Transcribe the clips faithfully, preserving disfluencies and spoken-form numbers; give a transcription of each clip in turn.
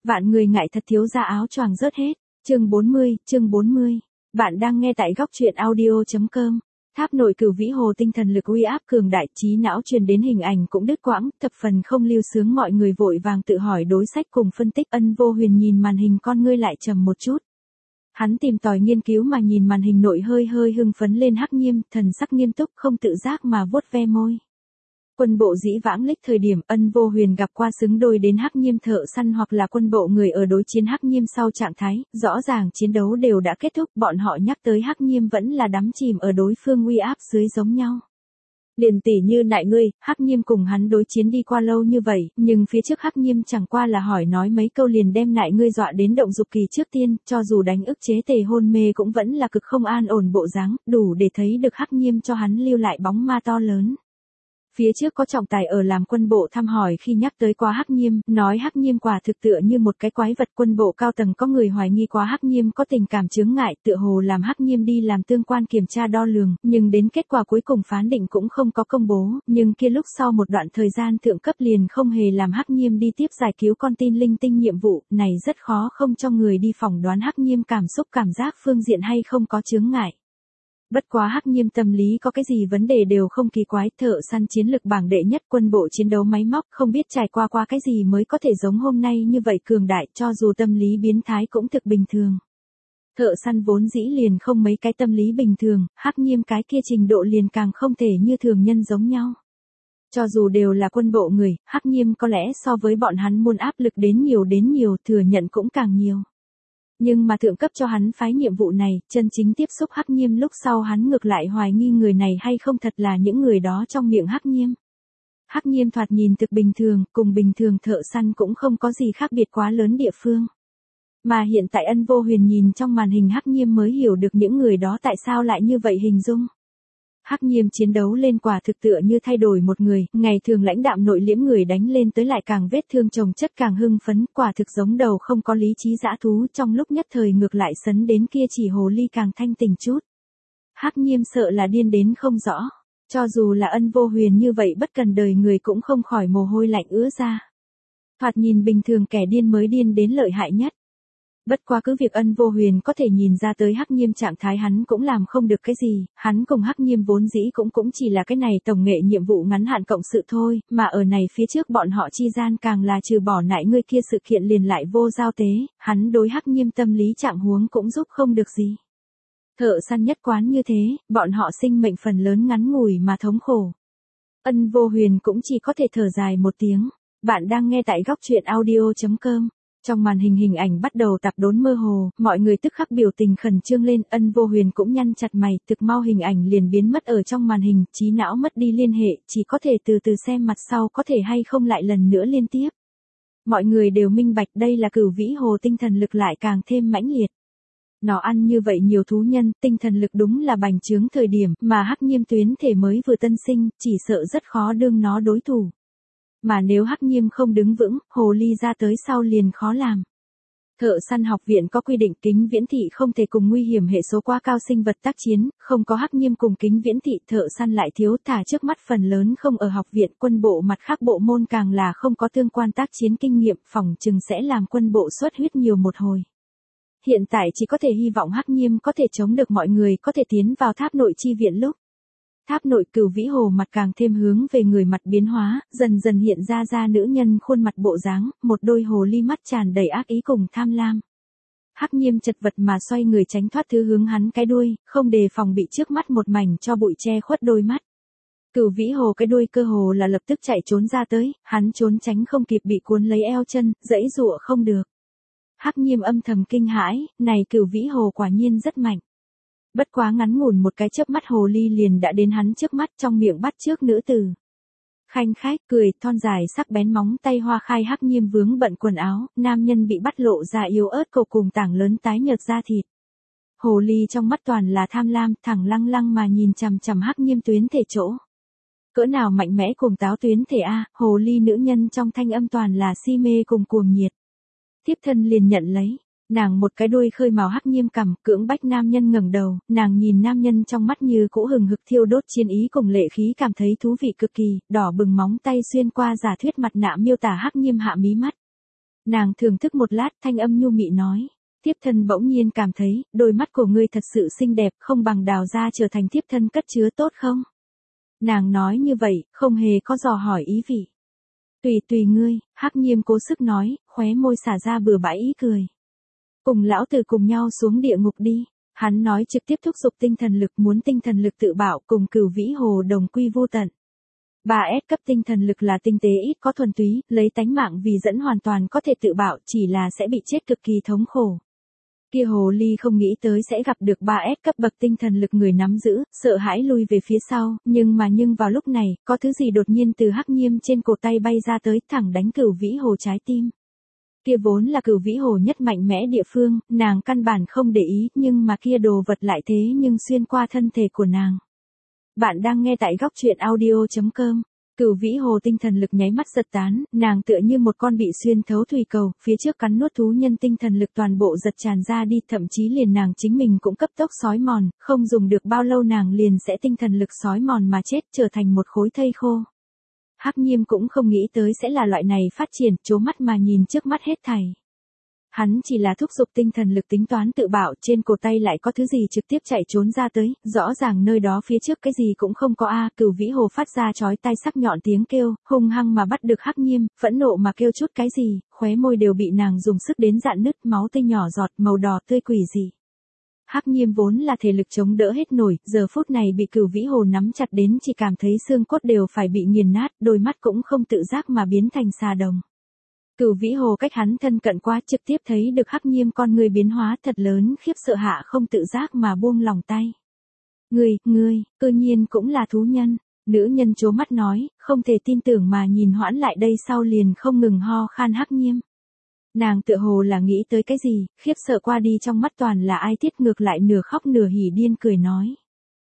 Vạn người ngại thật thiếu gia áo choàng rớt hết. Chương bốn mươi, chương bốn mươi. Bạn đang nghe tại góc truyện audio chấm com. Tháp nội Cửu Vĩ Hồ tinh thần lực uy áp cường đại, trí não truyền đến hình ảnh cũng đứt quãng, thập phần không lưu sướng, mọi người vội vàng tự hỏi đối sách cùng phân tích. Ân Vô Huyền nhìn màn hình, con ngươi lại trầm một chút. Hắn tìm tòi nghiên cứu mà nhìn màn hình nội, hơi hơi hưng phấn lên. Hắc Nghiêm, thần sắc nghiêm túc, không tự giác mà vuốt ve môi. Quân bộ dĩ vãng lịch thời điểm Ân Vô Huyền gặp qua xứng đôi đến Hắc Nghiêm thợ săn hoặc là quân bộ người ở đối chiến Hắc Nghiêm sau trạng thái, rõ ràng chiến đấu đều đã kết thúc, bọn họ nhắc tới Hắc Nghiêm vẫn là đắm chìm ở đối phương uy áp dưới giống nhau. Liền tỉ như nại ngươi, Hắc Nghiêm cùng hắn đối chiến đi qua lâu như vậy, nhưng phía trước Hắc Nghiêm chẳng qua là hỏi nói mấy câu liền đem nại ngươi dọa đến động dục kỳ trước tiên, cho dù đánh ức chế tề hôn mê cũng vẫn là cực không an ổn bộ dáng, đủ để thấy được Hắc Nghiêm cho hắn lưu lại bóng ma to lớn. Phía trước có trọng tài ở làm quân bộ thăm hỏi khi nhắc tới quá Hắc Nghiêm, nói Hắc Nghiêm quả thực tựa như một cái quái vật. Quân bộ cao tầng có người hoài nghi quá Hắc Nghiêm có tình cảm chướng ngại, tựa hồ làm Hắc Nghiêm đi làm tương quan kiểm tra đo lường, nhưng đến kết quả cuối cùng phán định cũng không có công bố, nhưng kia lúc sau một đoạn thời gian thượng cấp liền không hề làm Hắc Nghiêm đi tiếp giải cứu con tin linh tinh nhiệm vụ, này rất khó không cho người đi phỏng đoán Hắc Nghiêm cảm xúc cảm giác phương diện hay không có chướng ngại. Bất quá Hắc Nghiêm tâm lý có cái gì vấn đề đều không kỳ quái, thợ săn chiến lực bảng đệ nhất, quân bộ chiến đấu máy móc, không biết trải qua qua cái gì mới có thể giống hôm nay như vậy cường đại, cho dù tâm lý biến thái cũng thực bình thường. Thợ săn vốn dĩ liền không mấy cái tâm lý bình thường, Hắc Nghiêm cái kia trình độ liền càng không thể như thường nhân giống nhau. Cho dù đều là quân bộ người, Hắc Nghiêm có lẽ so với bọn hắn muốn áp lực đến nhiều đến nhiều, thừa nhận cũng càng nhiều. Nhưng mà thượng cấp cho hắn phái nhiệm vụ này, chân chính tiếp xúc Hắc Nghiêm lúc sau hắn ngược lại hoài nghi người này hay không thật là những người đó trong miệng Hắc Nghiêm. Hắc Nghiêm thoạt nhìn thực bình thường, cùng bình thường thợ săn cũng không có gì khác biệt quá lớn địa phương. Mà hiện tại Ân Vô Huyền nhìn trong màn hình Hắc Nghiêm mới hiểu được những người đó tại sao lại như vậy hình dung. Hắc Nghiêm chiến đấu lên quả thực tựa như thay đổi một người, ngày thường lãnh đạm nội liễm người đánh lên tới lại càng vết thương chồng chất càng hưng phấn, quả thực giống đầu không có lý trí dã thú, trong lúc nhất thời ngược lại sấn đến kia chỉ hồ ly càng thanh tỉnh chút. Hắc Nghiêm sợ là điên đến không rõ, cho dù là Ân Vô Huyền như vậy bất cần đời người cũng không khỏi mồ hôi lạnh ứa ra. Thoạt nhìn bình thường kẻ điên mới điên đến lợi hại nhất. Bất quá cứ việc Ân Vô Huyền có thể nhìn ra tới Hắc Nghiêm trạng thái hắn cũng làm không được cái gì, hắn cùng Hắc Nghiêm vốn dĩ cũng cũng chỉ là cái này tổng nghệ nhiệm vụ ngắn hạn cộng sự thôi, mà ở này phía trước bọn họ chi gian càng là trừ bỏ nại ngươi kia sự kiện liền lại vô giao tế, hắn đối Hắc Nghiêm tâm lý trạng huống cũng giúp không được gì. Thợ săn nhất quán như thế, bọn họ sinh mệnh phần lớn ngắn ngủi mà thống khổ. Ân Vô Huyền cũng chỉ có thể thở dài một tiếng. Bạn đang nghe tại góc truyện audio chấm com. Trong màn hình hình ảnh bắt đầu tạp đốn mơ hồ, mọi người tức khắc biểu tình khẩn trương lên, Ân Vô Huyền cũng nhăn chặt mày, thực mau hình ảnh liền biến mất ở trong màn hình, trí não mất đi liên hệ, chỉ có thể từ từ xem mặt sau có thể hay không lại lần nữa liên tiếp. Mọi người đều minh bạch đây là Cửu Vĩ Hồ tinh thần lực lại càng thêm mãnh liệt. Nó ăn như vậy nhiều thú nhân, tinh thần lực đúng là bành trướng thời điểm, mà Hắc Nghiêm tuyến thể mới vừa tân sinh, chỉ sợ rất khó đương nó đối thủ. Mà nếu Hắc Nghiêm không đứng vững, hồ ly ra tới sau liền khó làm. Thợ săn học viện có quy định kính viễn thị không thể cùng nguy hiểm hệ số quá cao sinh vật tác chiến, không có Hắc Nghiêm cùng kính viễn thị thợ săn lại thiếu, thả trước mắt phần lớn không ở học viện, quân bộ mặt khác bộ môn càng là không có tương quan tác chiến kinh nghiệm, phỏng chừng sẽ làm quân bộ xuất huyết nhiều một hồi. Hiện tại chỉ có thể hy vọng Hắc Nghiêm có thể chống được mọi người có thể tiến vào tháp nội chi viện lúc. Tháp nội Cửu Vĩ Hồ mặt càng thêm hướng về người mặt biến hóa, dần dần hiện ra ra nữ nhân khuôn mặt bộ dáng, một đôi hồ ly mắt tràn đầy ác ý cùng tham lam. Hắc Nghiêm chật vật mà xoay người tránh thoát thứ hướng hắn cái đuôi, không đề phòng bị trước mắt một mảnh cho bụi che khuất đôi mắt. Cửu Vĩ Hồ cái đuôi cơ hồ là lập tức chạy trốn ra tới, hắn trốn tránh không kịp bị cuốn lấy eo chân, giãy giụa không được. Hắc Nghiêm âm thầm kinh hãi, này Cửu Vĩ Hồ quả nhiên rất mạnh. Bất quá ngắn ngủn một cái chớp mắt hồ ly liền đã đến hắn trước mắt, trong miệng bắt trước nữ tử. Khanh khách cười, thon dài sắc bén móng tay hoa khai Hắc Nghiêm vướng bận quần áo, nam nhân bị bắt lộ ra yếu ớt cầu cùng tảng lớn tái nhợt da thịt. Hồ ly trong mắt toàn là tham lam, thẳng lăng lăng mà nhìn chằm chằm Hắc Nghiêm tuyến thể chỗ. Cỡ nào mạnh mẽ cùng táo tuyến thể a, hồ ly nữ nhân trong thanh âm toàn là si mê cùng cuồng nhiệt. Tiếp thân liền nhận lấy. Nàng một cái đuôi khơi màu Hắc Nghiêm cằm, cưỡng bách nam nhân ngẩng đầu, nàng nhìn nam nhân trong mắt như cũ hừng hực thiêu đốt chiến ý cùng lệ khí, cảm thấy thú vị cực kỳ, đỏ bừng móng tay xuyên qua giả thuyết mặt nạ miêu tả Hắc Nghiêm hạ mí mắt. Nàng thưởng thức một lát, thanh âm nhu mị nói. Thiếp thân bỗng nhiên cảm thấy, đôi mắt của ngươi thật sự xinh đẹp, không bằng đào ra trở thành thiếp thân cất chứa tốt không? Nàng nói như vậy, không hề có dò hỏi ý vị. Tùy tùy ngươi, Hắc Nhiêm cố sức nói, khóe môi xả ra bừa bãi ý cười. Cùng lão tử cùng nhau xuống địa ngục đi. Hắn nói trực tiếp thúc giục tinh thần lực, muốn tinh thần lực tự bảo cùng Cửu Vĩ Hồ đồng quy vô tận. ba S cấp tinh thần lực là tinh tế ít có thuần túy, lấy tánh mạng vì dẫn hoàn toàn có thể tự bảo, chỉ là sẽ bị chết cực kỳ thống khổ. Kia hồ ly không nghĩ tới sẽ gặp được ba S cấp bậc tinh thần lực người nắm giữ, sợ hãi lui về phía sau, nhưng mà nhưng vào lúc này, có thứ gì đột nhiên từ Hắc Nhiêm trên cổ tay bay ra tới, thẳng đánh Cửu Vĩ Hồ trái tim. Kia vốn là Cửu Vĩ Hồ nhất mạnh mẽ địa phương, nàng căn bản không để ý, nhưng mà kia đồ vật lại thế nhưng xuyên qua thân thể của nàng. Bạn đang nghe tại góc truyện audio chấm com. Cửu Vĩ Hồ tinh thần lực nháy mắt giật tán, nàng tựa như một con bị xuyên thấu thủy cầu, phía trước cắn nuốt thú nhân tinh thần lực toàn bộ giật tràn ra đi, thậm chí liền nàng chính mình cũng cấp tốc sói mòn, không dùng được bao lâu nàng liền sẽ tinh thần lực sói mòn mà chết, trở thành một khối thây khô. Hắc Nhiêm cũng không nghĩ tới sẽ là loại này phát triển, trố mắt mà nhìn trước mắt hết thảy. Hắn chỉ là thúc giục tinh thần lực tính toán tự bảo, trên cổ tay lại có thứ gì trực tiếp chạy trốn ra tới, rõ ràng nơi đó phía trước cái gì cũng không có a. Cửu Vĩ Hồ phát ra chói tai sắc nhọn tiếng kêu, hung hăng mà bắt được Hắc Nhiêm, phẫn nộ mà kêu chút cái gì, khóe môi đều bị nàng dùng sức đến rạn nứt, máu tươi nhỏ giọt, màu đỏ tươi quỷ dị. Hắc Nhiêm vốn là thể lực chống đỡ hết nổi, giờ phút này bị Cửu Vĩ Hồ nắm chặt đến chỉ cảm thấy xương cốt đều phải bị nghiền nát, đôi mắt cũng không tự giác mà biến thành xà đồng. Cửu Vĩ Hồ cách hắn thân cận quá, trực tiếp thấy được Hắc Nhiêm con người biến hóa thật lớn, khiếp sợ hạ không tự giác mà buông lòng tay. Ngươi, ngươi, cơ nhiên cũng là thú nhân. Nữ nhân trố mắt nói, không thể tin tưởng mà nhìn hoãn lại đây sau liền không ngừng ho khan Hắc Nhiêm. Nàng tựa hồ là nghĩ tới cái gì, khiếp sợ qua đi trong mắt toàn là ai tiết, ngược lại nửa khóc nửa hỉ điên cười nói.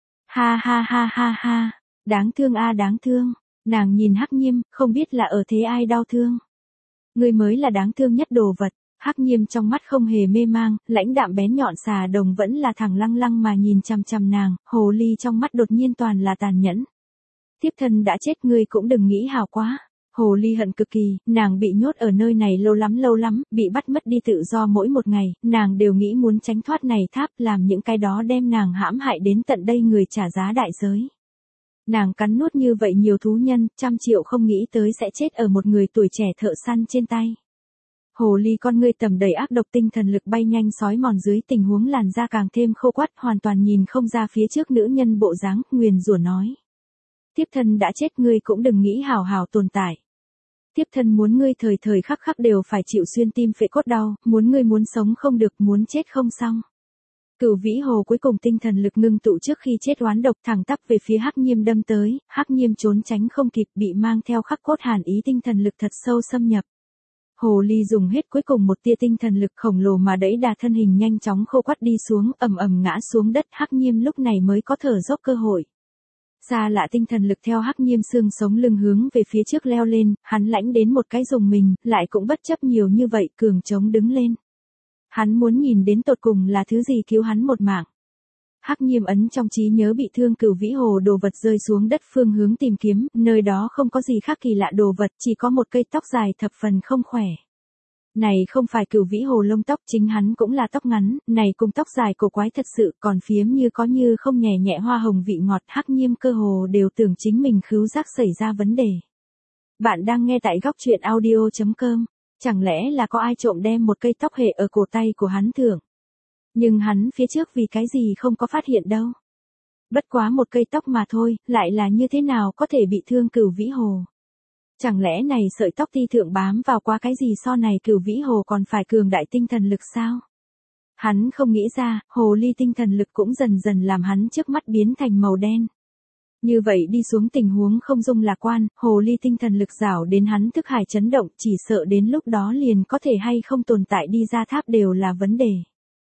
Ha ha ha ha ha, đáng thương a đáng thương. Nàng nhìn Hắc Nhiêm, không biết là ở thế ai đau thương. Ngươi mới là đáng thương nhất đồ vật. Hắc Nhiêm trong mắt không hề mê mang, lãnh đạm bén nhọn xà đồng vẫn là thẳng lăng lăng mà nhìn chằm chằm nàng, hồ ly trong mắt đột nhiên toàn là tàn nhẫn. Thiếp thân đã chết, ngươi cũng đừng nghĩ hào quá. Hồ ly hận cực kỳ, nàng bị nhốt ở nơi này lâu lắm lâu lắm, bị bắt mất đi tự do mỗi một ngày, nàng đều nghĩ muốn tránh thoát này tháp, làm những cái đó đem nàng hãm hại đến tận đây người trả giá đại giới. Nàng cắn nuốt như vậy nhiều thú nhân, trăm triệu không nghĩ tới sẽ chết ở một người tuổi trẻ thợ săn trên tay. Hồ ly con ngươi tầm đầy ác độc, tinh thần lực bay nhanh sói mòn dưới tình huống làn da càng thêm khô quắt, hoàn toàn nhìn không ra phía trước nữ nhân bộ dáng, nguyền rủa nói. Thiếp thân đã chết, ngươi cũng đừng nghĩ hào hào tồn tại. Thiếp thân muốn ngươi thời thời khắc khắc đều phải chịu xuyên tim phệ cốt đau, muốn ngươi muốn sống không được, muốn chết không xong. Cửu Vĩ Hồ cuối cùng tinh thần lực ngưng tụ trước khi chết oán độc thẳng tắp về phía Hắc Nhiêm đâm tới, Hắc Nhiêm trốn tránh không kịp, bị mang theo khắc cốt hàn ý tinh thần lực thật sâu xâm nhập. Hồ ly dùng hết cuối cùng một tia tinh thần lực khổng lồ mà đẩy đà thân hình nhanh chóng khô quắt đi xuống, ầm ầm ngã xuống đất, Hắc Nhiêm lúc này mới có thở dốc cơ hội. Xa lạ tinh thần lực theo Hắc Nhiêm xương sống lưng hướng về phía trước leo lên, hắn lãnh đến một cái dùng mình, lại cũng bất chấp nhiều như vậy, cường chống đứng lên. Hắn muốn nhìn đến tột cùng là thứ gì cứu hắn một mạng. Hắc Nhiêm ấn trong trí nhớ bị thương Cửu Vĩ Hồ đồ vật rơi xuống đất phương hướng tìm kiếm, nơi đó không có gì khác kỳ lạ đồ vật, chỉ có một cây tóc dài thập phần không khỏe. Này không phải Cửu Vĩ Hồ lông tóc, chính hắn cũng là tóc ngắn, này cùng tóc dài cổ quái thật sự, còn phiếm như có như không nhẹ nhẹ hoa hồng vị ngọt. Hắc Nhiêm cơ hồ đều tưởng chính mình khứu giác xảy ra vấn đề. Bạn đang nghe tại góc truyện audio chấm com. Chẳng lẽ là có ai trộm đem một cây tóc hệ ở cổ tay của hắn thưởng? Nhưng hắn phía trước vì cái gì không có phát hiện đâu. Bất quá một cây tóc mà thôi, lại là như thế nào có thể bị thương Cửu Vĩ Hồ? Chẳng lẽ này sợi tóc ti thượng bám vào qua cái gì so này Cửu Vĩ Hồ còn phải cường đại tinh thần lực sao? Hắn không nghĩ ra, hồ ly tinh thần lực cũng dần dần làm hắn trước mắt biến thành màu đen. Như vậy đi xuống tình huống không dung lạc quan, hồ ly tinh thần lực rảo đến hắn thức hải chấn động, chỉ sợ đến lúc đó liền có thể hay không tồn tại đi ra tháp đều là vấn đề.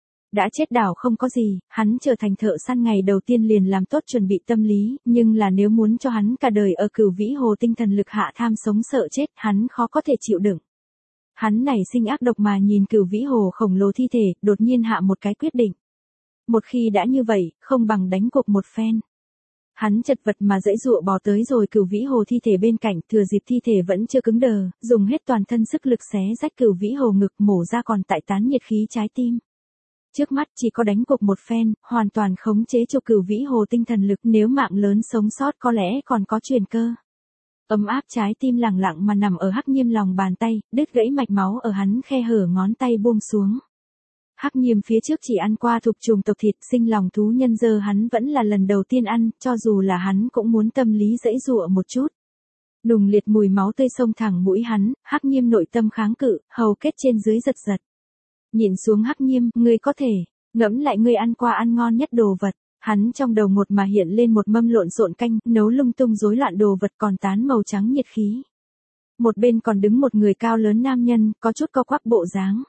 Đã chết đảo không có gì, hắn trở thành thợ săn ngày đầu tiên liền làm tốt chuẩn bị tâm lý, nhưng là nếu muốn cho hắn cả đời ở Cửu Vĩ Hồ tinh thần lực hạ tham sống sợ chết, hắn khó có thể chịu đựng. Hắn nảy sinh ác độc mà nhìn Cửu Vĩ Hồ khổng lồ thi thể, đột nhiên hạ một cái quyết định. Một khi đã như vậy, không bằng đánh cuộc một phen. Hắn chật vật mà dãy dụa bò tới rồi Cửu Vĩ Hồ thi thể bên cạnh, thừa dịp thi thể vẫn chưa cứng đờ, dùng hết toàn thân sức lực xé rách Cửu Vĩ Hồ ngực, mổ ra còn tại tán nhiệt khí trái tim. Trước mắt chỉ có đánh cục một phen, hoàn toàn khống chế cho Cửu Vĩ Hồ tinh thần lực, nếu mạng lớn sống sót có lẽ còn có truyền cơ. Ấm áp trái tim lặng lặng mà nằm ở Hắc Nhiêm lòng bàn tay, đứt gãy mạch máu ở hắn khe hở ngón tay buông xuống. Hắc Nhiêm phía trước chỉ ăn qua thục trùng tộc thịt, sinh lòng thú nhân giờ hắn vẫn là lần đầu tiên ăn, cho dù là hắn cũng muốn tâm lý dãy dụa một chút. Nùng liệt mùi máu tươi xông thẳng mũi hắn, Hắc Nhiêm nội tâm kháng cự, hầu kết trên dưới giật giật. Nhìn xuống Hắc Nhiêm, ngươi có thể, ngẫm lại ngươi ăn qua ăn ngon nhất đồ vật. Hắn trong đầu một mà hiện lên một mâm lộn xộn canh, nấu lung tung rối loạn đồ vật còn tán màu trắng nhiệt khí. Một bên còn đứng một người cao lớn nam nhân, có chút co quắp bộ dáng.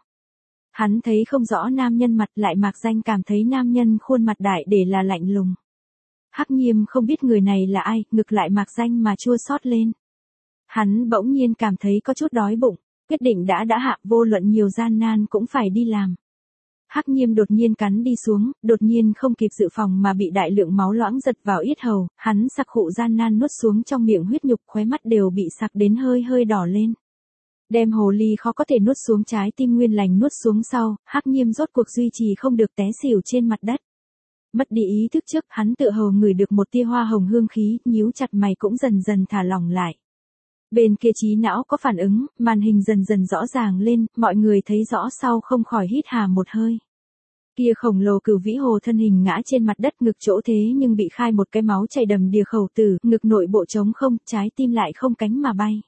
Hắn thấy không rõ nam nhân mặt, lại mạc danh cảm thấy nam nhân khuôn mặt đại để là lạnh lùng. Hắc Nhiêm không biết người này là ai, ngực lại mạc danh mà chua xót lên. Hắn bỗng nhiên cảm thấy có chút đói bụng, quyết định đã đã hạ, vô luận nhiều gian nan cũng phải đi làm. Hắc Nhiêm đột nhiên cắn đi xuống, đột nhiên không kịp dự phòng mà bị đại lượng máu loãng giật vào yết hầu, hắn sặc khụ gian nan nuốt xuống trong miệng huyết nhục, khóe mắt đều bị sặc đến hơi hơi đỏ lên. Đem hồ ly khó có thể nuốt xuống trái tim nguyên lành nuốt xuống sau, Hắc Nhiêm rốt cuộc duy trì không được té xỉu trên mặt đất. Mất đi ý thức trước, hắn tựa hồ ngửi được một tia hoa hồng hương khí, nhíu chặt mày cũng dần dần thả lỏng lại. Bên kia trí não có phản ứng, màn hình dần dần rõ ràng lên, mọi người thấy rõ sau không khỏi hít hà một hơi. Kia khổng lồ Cửu Vĩ Hồ thân hình ngã trên mặt đất, ngực chỗ thế nhưng bị khai một cái máu chảy đầm đìa khẩu tử, ngực nội bộ trống không, trái tim lại không cánh mà bay.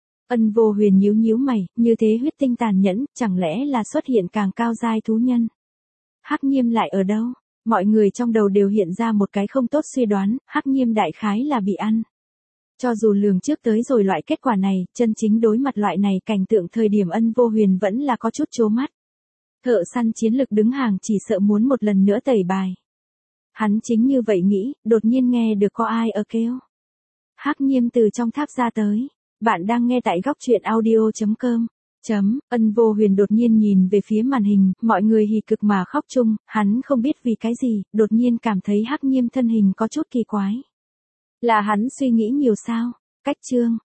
Ân Vô Huyền nhíu nhíu mày, như thế huyết tinh tàn nhẫn, chẳng lẽ là xuất hiện càng cao giai thú nhân? Hắc Nhiêm lại ở đâu? Mọi người trong đầu đều hiện ra một cái không tốt suy đoán, Hắc Nhiêm đại khái là bị ăn. Cho dù lường trước tới rồi loại kết quả này, chân chính đối mặt loại này cảnh tượng thời điểm Ân Vô Huyền vẫn là có chút chố mắt. Thợ săn chiến lực đứng hàng chỉ sợ muốn một lần nữa tẩy bài. Hắn chính như vậy nghĩ, đột nhiên nghe được có ai ở kêu. Hắc Nhiêm từ trong tháp ra tới. Bạn đang nghe tại góc truyện audio chấm com. Chấm, Ân Vô Huyền đột nhiên nhìn về phía màn hình, mọi người hì cực mà khóc chung, hắn không biết vì cái gì, đột nhiên cảm thấy Hắc Nhiêm thân hình có chút kỳ quái. Là hắn suy nghĩ nhiều sao? Cách chương.